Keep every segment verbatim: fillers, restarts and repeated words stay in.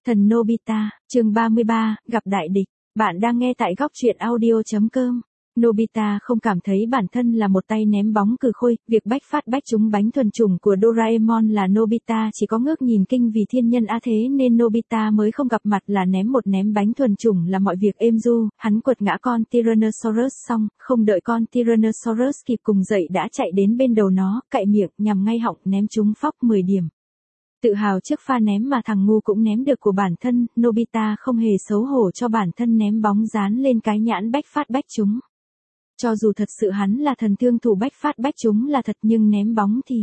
Thần Nobita, chương ba mươi ba, gặp đại địch. Bạn đang nghe tại góc truyện audio chấm com. Nobita không cảm thấy bản thân là một tay ném bóng cừ khôi, việc bách phát bách trúng bánh thuần chủng của Doraemon là Nobita chỉ có ngước nhìn kinh vì thiên nhân á thế nên Nobita mới không gặp mặt là ném một ném bánh thuần chủng là mọi việc êm du, hắn quật ngã con Tyrannosaurus xong, không đợi con Tyrannosaurus kịp cùng dậy đã chạy đến bên đầu nó, cạy miệng, nhằm ngay họng ném trúng phóc mười điểm. Tự hào trước pha ném mà thằng ngu cũng ném được của bản thân, Nobita không hề xấu hổ cho bản thân ném bóng dán lên cái nhãn bách phát bách trúng. Cho dù thật sự hắn là thần thương thủ bách phát bách trúng là thật nhưng ném bóng thì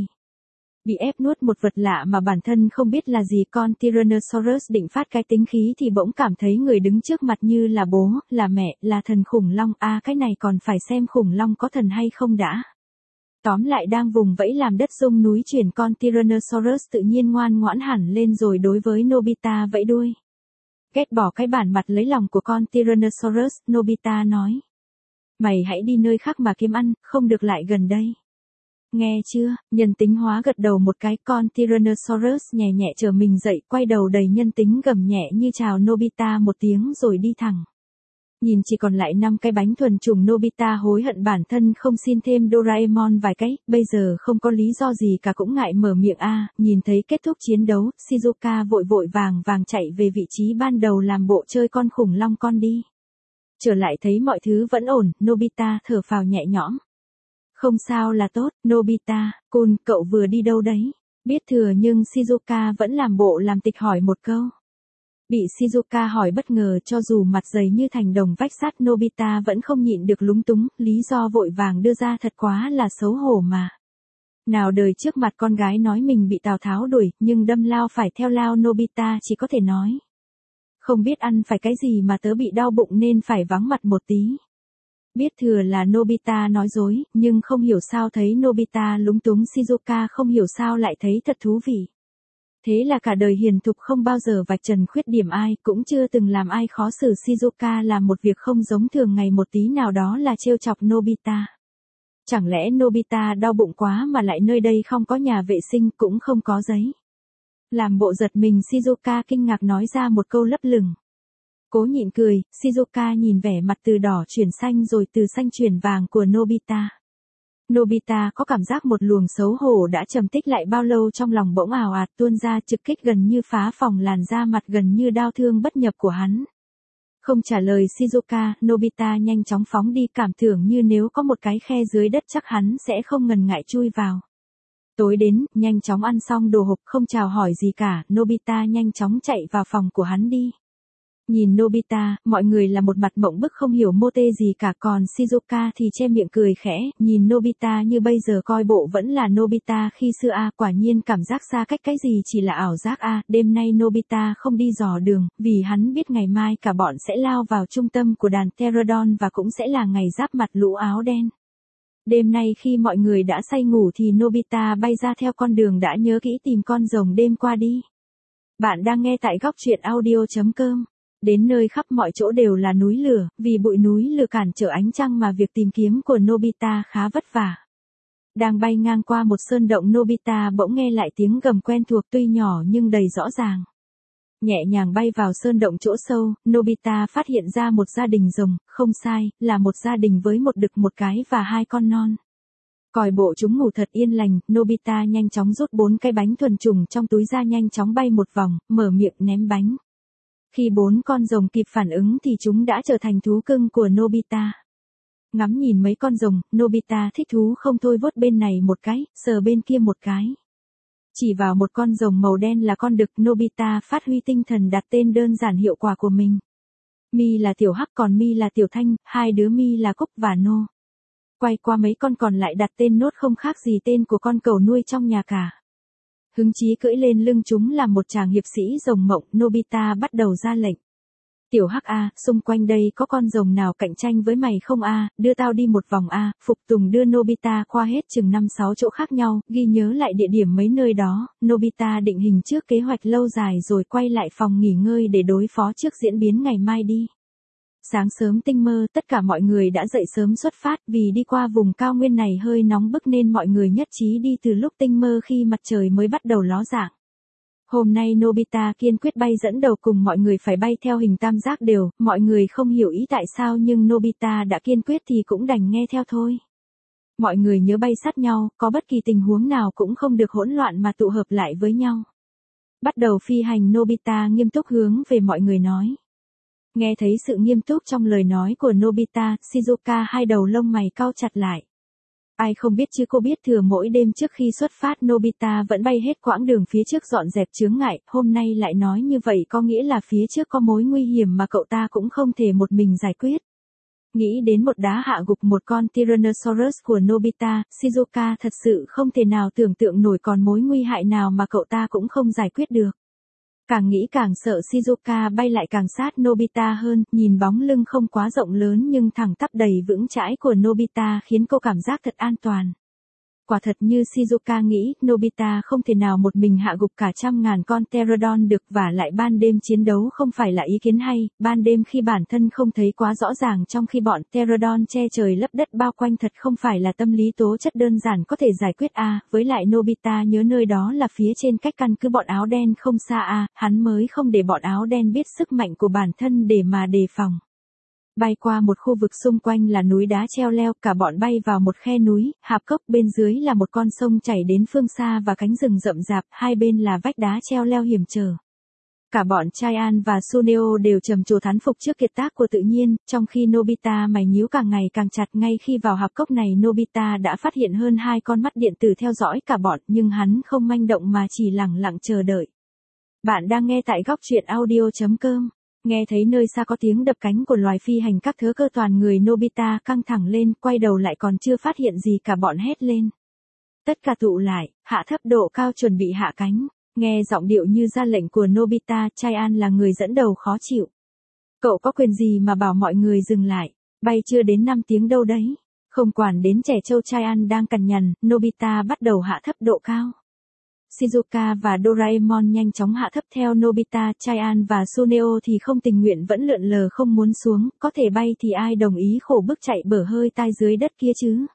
bị ép nuốt một vật lạ mà bản thân không biết là gì. Con Tyrannosaurus định phát cái tính khí thì bỗng cảm thấy người đứng trước mặt như là bố, là mẹ, là thần khủng long. À cái này còn phải xem khủng long có thần hay không đã. Tóm lại đang vùng vẫy làm đất rung núi chuyển, con Tyrannosaurus tự nhiên ngoan ngoãn hẳn lên rồi đối với Nobita vẫy đuôi. Ghét bỏ cái bản mặt lấy lòng của con Tyrannosaurus, Nobita nói. Mày hãy đi nơi khác mà kiếm ăn, không được lại gần đây. Nghe chưa, nhân tính hóa gật đầu một cái, con Tyrannosaurus nhẹ nhẹ trở mình dậy, quay đầu đầy nhân tính gầm nhẹ như chào Nobita một tiếng rồi đi thẳng. Nhìn chỉ còn lại năm cái bánh thuần chủng, Nobita hối hận bản thân không xin thêm Doraemon vài cái, bây giờ không có lý do gì cả cũng ngại mở miệng. A à, nhìn thấy kết thúc chiến đấu, Shizuka vội vội vàng vàng chạy về vị trí ban đầu làm bộ chơi con khủng long con đi. Trở lại thấy mọi thứ vẫn ổn, Nobita thở phào nhẹ nhõm. Không sao là tốt, Nobita, Kun, cậu vừa đi đâu đấy? Biết thừa nhưng Shizuka vẫn làm bộ làm tịch hỏi một câu. Bị Shizuka hỏi bất ngờ, cho dù mặt dày như thành đồng vách sắt, Nobita vẫn không nhịn được lúng túng, lý do vội vàng đưa ra thật quá là xấu hổ mà. Nào đời trước mặt con gái nói mình bị Tào Tháo đuổi, nhưng đâm lao phải theo lao, Nobita chỉ có thể nói. Không biết ăn phải cái gì mà tớ bị đau bụng nên phải vắng mặt một tí. Biết thừa là Nobita nói dối, nhưng không hiểu sao thấy Nobita lúng túng, Shizuka không hiểu sao lại thấy thật thú vị. Thế là cả đời hiền thục không bao giờ vạch trần khuyết điểm ai, cũng chưa từng làm ai khó xử. Shizuka làm một việc không giống thường ngày một tí nào, đó là trêu chọc Nobita. Chẳng lẽ Nobita đau bụng quá mà lại nơi đây không có nhà vệ sinh cũng không có giấy. Làm bộ giật mình, Shizuka kinh ngạc nói ra một câu lấp lửng. Cố nhịn cười, Shizuka nhìn vẻ mặt từ đỏ chuyển xanh rồi từ xanh chuyển vàng của Nobita. Nobita có cảm giác một luồng xấu hổ đã trầm tích lại bao lâu trong lòng bỗng ào ạt tuôn ra, trực kích gần như phá phòng làn da mặt gần như đau thương bất nhập của hắn. Không trả lời Shizuka, Nobita nhanh chóng phóng đi, cảm tưởng như nếu có một cái khe dưới đất chắc hắn sẽ không ngần ngại chui vào. Tối đến, nhanh chóng ăn xong đồ hộp không chào hỏi gì cả, Nobita nhanh chóng chạy vào phòng của hắn đi. Nhìn Nobita, mọi người là một mặt mộng bức không hiểu mô tê gì cả, còn Shizuka thì che miệng cười khẽ, nhìn Nobita như bây giờ coi bộ vẫn là Nobita khi xưa. A à, quả nhiên cảm giác xa cách cái gì chỉ là ảo giác. A à, đêm nay Nobita không đi dò đường, vì hắn biết ngày mai cả bọn sẽ lao vào trung tâm của đàn Pterodon và cũng sẽ là ngày giáp mặt lũ áo đen. Đêm nay khi mọi người đã say ngủ thì Nobita bay ra theo con đường đã nhớ kỹ tìm con rồng đêm qua đi. Bạn đang nghe tại góc truyện audio chấm com. Đến nơi khắp mọi chỗ đều là núi lửa, vì bụi núi lửa cản trở ánh trăng mà việc tìm kiếm của Nobita khá vất vả. Đang bay ngang qua một sơn động, Nobita bỗng nghe lại tiếng gầm quen thuộc tuy nhỏ nhưng đầy rõ ràng. Nhẹ nhàng bay vào sơn động chỗ sâu, Nobita phát hiện ra một gia đình rồng, không sai, là một gia đình với một đực, một cái và hai con non. Còi bộ chúng ngủ thật yên lành, Nobita nhanh chóng rút bốn cái bánh thuần chủng trong túi ra, nhanh chóng bay một vòng, mở miệng ném bánh. Khi bốn con rồng kịp phản ứng thì chúng đã trở thành thú cưng của Nobita. Ngắm nhìn mấy con rồng, Nobita thích thú không thôi, vuốt bên này một cái, sờ bên kia một cái. Chỉ vào một con rồng màu đen là con đực, Nobita phát huy tinh thần đặt tên đơn giản hiệu quả của mình. Mi là Tiểu Hắc còn Mi là Tiểu Thanh, hai đứa Mi là Cúc và Nô. Quay qua mấy con còn lại đặt tên nốt không khác gì tên của con cừu nuôi trong nhà cả. Hứng chí cưỡi lên lưng chúng làm một chàng hiệp sĩ rồng mộng, Nobita bắt đầu ra lệnh. Tiểu Hắc A, xung quanh đây có con rồng nào cạnh tranh với mày không A, đưa tao đi một vòng A, phục tùng đưa Nobita qua hết chừng năm sáu chỗ khác nhau, ghi nhớ lại địa điểm mấy nơi đó, Nobita định hình trước kế hoạch lâu dài rồi quay lại phòng nghỉ ngơi để đối phó trước diễn biến ngày mai đi. Sáng sớm tinh mơ, tất cả mọi người đã dậy sớm xuất phát, vì đi qua vùng cao nguyên này hơi nóng bức nên mọi người nhất trí đi từ lúc tinh mơ khi mặt trời mới bắt đầu ló dạng. Hôm nay Nobita kiên quyết bay dẫn đầu cùng mọi người phải bay theo hình tam giác đều, mọi người không hiểu ý tại sao nhưng Nobita đã kiên quyết thì cũng đành nghe theo thôi. Mọi người nhớ bay sát nhau, có bất kỳ tình huống nào cũng không được hỗn loạn mà tụ hợp lại với nhau. Bắt đầu phi hành Nobita nghiêm túc hướng về mọi người nói. Nghe thấy sự nghiêm túc trong lời nói của Nobita, Shizuka hai đầu lông mày cau chặt lại. Ai không biết chứ cô biết thừa mỗi đêm trước khi xuất phát Nobita vẫn bay hết quãng đường phía trước dọn dẹp chướng ngại, hôm nay lại nói như vậy có nghĩa là phía trước có mối nguy hiểm mà cậu ta cũng không thể một mình giải quyết. Nghĩ đến một đá hạ gục một con Tyrannosaurus của Nobita, Shizuka thật sự không thể nào tưởng tượng nổi còn mối nguy hại nào mà cậu ta cũng không giải quyết được. Càng nghĩ càng sợ Shizuka bay lại càng sát Nobita hơn, nhìn bóng lưng không quá rộng lớn nhưng thẳng tắp đầy vững chãi của Nobita khiến cô cảm giác thật an toàn. Quả thật như Shizuka nghĩ, Nobita không thể nào một mình hạ gục cả trăm ngàn con Pterodon được và lại ban đêm chiến đấu không phải là ý kiến hay, ban đêm khi bản thân không thấy quá rõ ràng trong khi bọn Pterodon che trời lấp đất bao quanh thật không phải là tâm lý tố chất đơn giản có thể giải quyết a à, với lại Nobita nhớ nơi đó là phía trên cách căn cứ bọn áo đen không xa a à, hắn mới không để bọn áo đen biết sức mạnh của bản thân để mà đề phòng. Bay qua một khu vực xung quanh là núi đá treo leo, cả bọn bay vào một khe núi, hạp cốc bên dưới là một con sông chảy đến phương xa và cánh rừng rậm rạp, hai bên là vách đá treo leo hiểm trở. Cả bọn Chaian và Suneo đều trầm trồ thán phục trước kiệt tác của tự nhiên, trong khi Nobita mày nhíu càng ngày càng chặt. Ngay khi vào hạp cốc này Nobita đã phát hiện hơn hai con mắt điện tử theo dõi cả bọn, nhưng hắn không manh động mà chỉ lẳng lặng chờ đợi. Bạn đang nghe tại góc truyện audio chấm com. Nghe thấy nơi xa có tiếng đập cánh của loài phi hành các thớ cơ toàn người Nobita căng thẳng lên, quay đầu lại còn chưa phát hiện gì cả bọn hét lên. Tất cả tụ lại, hạ thấp độ cao chuẩn bị hạ cánh. Nghe giọng điệu như ra lệnh của Nobita, Chaian là người dẫn đầu khó chịu. Cậu có quyền gì mà bảo mọi người dừng lại, bay chưa đến năm tiếng đâu đấy. Không quản đến trẻ trâu Chaian đang cằn nhằn, Nobita bắt đầu hạ thấp độ cao. Shizuka và Doraemon nhanh chóng hạ thấp theo Nobita, Chaian và Suneo thì không tình nguyện vẫn lượn lờ không muốn xuống, có thể bay thì ai đồng ý khổ bức chạy bở hơi tai dưới đất kia chứ.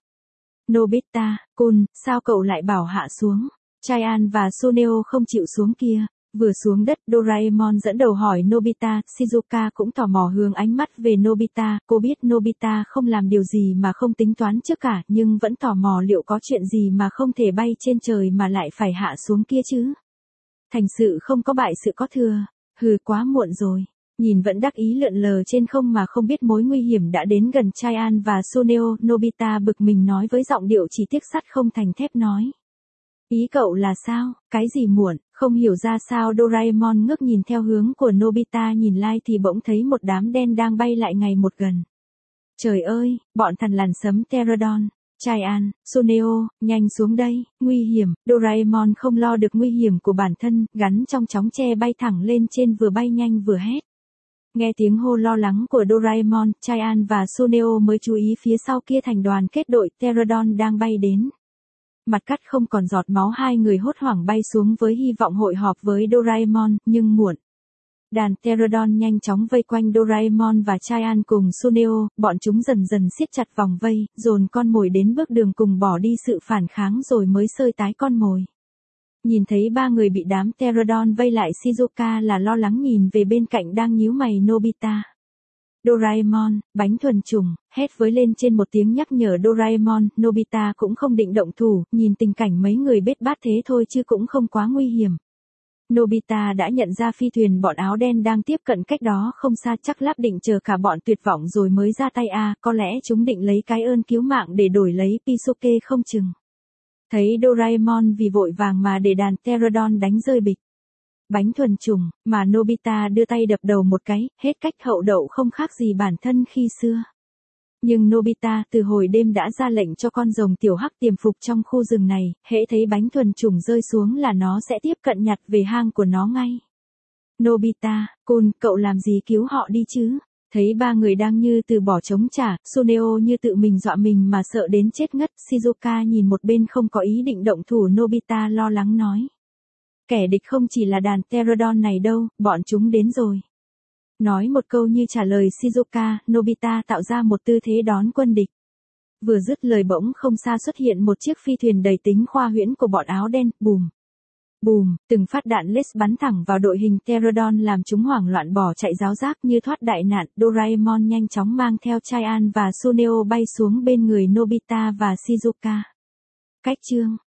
Nobita, Kun, sao cậu lại bảo hạ xuống? Chaian và Suneo không chịu xuống kia. Vừa xuống đất, Doraemon dẫn đầu hỏi Nobita, Shizuka cũng tò mò hướng ánh mắt về Nobita, cô biết Nobita không làm điều gì mà không tính toán trước cả, nhưng vẫn tò mò liệu có chuyện gì mà không thể bay trên trời mà lại phải hạ xuống kia chứ. Thành sự không có bại sự có thừa, hừ quá muộn rồi. Nhìn vẫn đắc ý lượn lờ trên không mà không biết mối nguy hiểm đã đến gần Chaian và Suneo, Nobita bực mình nói với giọng điệu chỉ tiếc sắt không thành thép nói. Ý cậu là sao, cái gì muộn, không hiểu ra sao Doraemon ngước nhìn theo hướng của Nobita nhìn lại thì bỗng thấy một đám đen đang bay lại ngày một gần. Trời ơi, bọn thằn lằn sấm Pterodon, Chaian, Suneo, nhanh xuống đây, nguy hiểm, Doraemon không lo được nguy hiểm của bản thân, gắn trong chóng tre bay thẳng lên trên vừa bay nhanh vừa hét. Nghe tiếng hô lo lắng của Doraemon, Chaian và Suneo mới chú ý phía sau kia thành đoàn kết đội Pterodon đang bay đến. Mặt cắt không còn giọt máu hai người hốt hoảng bay xuống với hy vọng hội họp với Doraemon, nhưng muộn. Đàn Pterodon nhanh chóng vây quanh Doraemon và Chaian cùng Suneo, bọn chúng dần dần siết chặt vòng vây, dồn con mồi đến bước đường cùng bỏ đi sự phản kháng rồi mới sơi tái con mồi. Nhìn thấy ba người bị đám Pterodon vây lại, Shizuka là lo lắng nhìn về bên cạnh đang nhíu mày Nobita. Doraemon, bánh thuần trùng, hét với lên trên một tiếng nhắc nhở Doraemon, Nobita cũng không định động thủ, nhìn tình cảnh mấy người bết bát thế thôi chứ cũng không quá nguy hiểm. Nobita đã nhận ra phi thuyền bọn áo đen đang tiếp cận cách đó không xa, chắc láp định chờ cả bọn tuyệt vọng rồi mới ra tay a, à, có lẽ chúng định lấy cái ơn cứu mạng để đổi lấy Pisuke không chừng. Thấy Doraemon vì vội vàng mà để đàn Pterodon đánh rơi bịch. Bánh thuần trùng, mà Nobita đưa tay đập đầu một cái, hết cách hậu đậu không khác gì bản thân khi xưa. Nhưng Nobita từ hồi đêm đã ra lệnh cho con rồng tiểu hắc tiềm phục trong khu rừng này, hễ thấy bánh thuần trùng rơi xuống là nó sẽ tiếp cận nhặt về hang của nó ngay. Nobita, Kun, cậu làm gì cứu họ đi chứ? Thấy ba người đang như từ bỏ chống trả, Suneo như tự mình dọa mình mà sợ đến chết ngất, Shizuka nhìn một bên không có ý định động thủ, Nobita lo lắng nói. Kẻ địch không chỉ là đàn Pterodon này đâu, bọn chúng đến rồi. Nói một câu như trả lời Shizuka, Nobita tạo ra một tư thế đón quân địch. Vừa dứt lời bỗng không xa xuất hiện một chiếc phi thuyền đầy tính khoa huyễn của bọn áo đen, bùm. Bùm, từng phát đạn laser bắn thẳng vào đội hình Pterodon làm chúng hoảng loạn bỏ chạy ráo rác như thoát đại nạn. Doraemon nhanh chóng mang theo Chaiyan và Suneo bay xuống bên người Nobita và Shizuka. Cách chương